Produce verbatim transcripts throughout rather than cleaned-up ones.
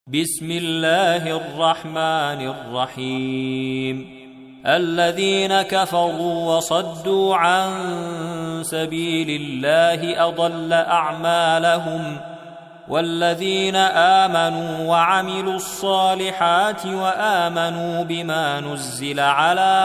بسم الله الرحمن الرحيم الذين كفروا وصدوا عن سبيل الله أضل أعمالهم والذين آمنوا وعملوا الصالحات وآمنوا بما نزل على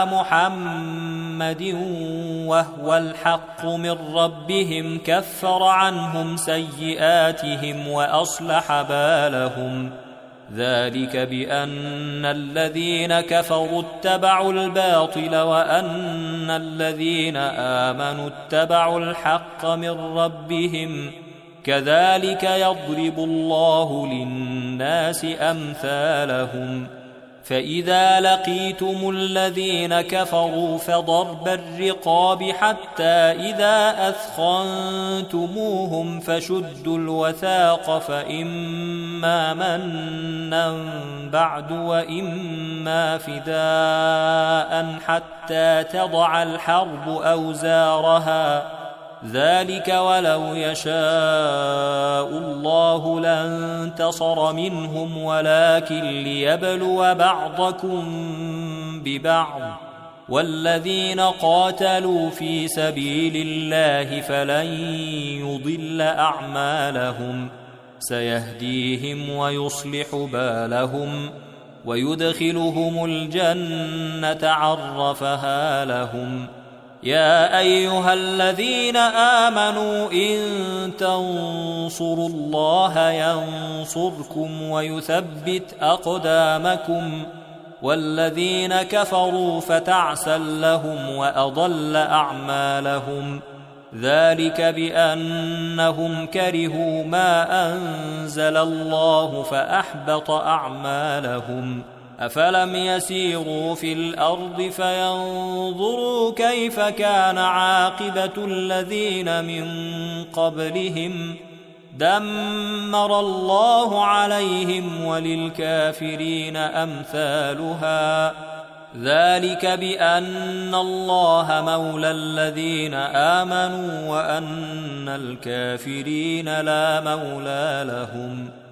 محمد وهو الحق من ربهم كفر عنهم سيئاتهم وأصلح بالهم ذلك بأن الذين كفروا اتبعوا الباطل وأن الذين آمنوا اتبعوا الحق من ربهم كذلك يضرب الله للناس أمثالهم فإذا لقيتم الذين كفروا فضرب الرقاب حتى إذا أثخنتموهم فشدوا الوثاق فإما منا بعد وإما فداء حتى تضع الحرب أوزارها ذلك ولو يشاء الله لانتصر منهم ولكن ليبلو بعضكم ببعض والذين قاتلوا في سبيل الله فلن يضل أعمالهم سيهديهم ويصلح بالهم ويدخلهم الجنة عرفها لهم يا أيها الذين آمنوا إن تنصروا الله ينصركم ويثبت أقدامكم والذين كفروا فتعسا لهم وأضل أعمالهم ذلك بأنهم كرهوا ما أنزل الله فأحبط أعمالهم أفلم يسيروا في الأرض فينظروا كيف كان عاقبة الذين من قبلهم دمر الله عليهم وللكافرين أمثالها ذلك بأن الله مولى الذين آمنوا وأن الكافرين لا مولى لهم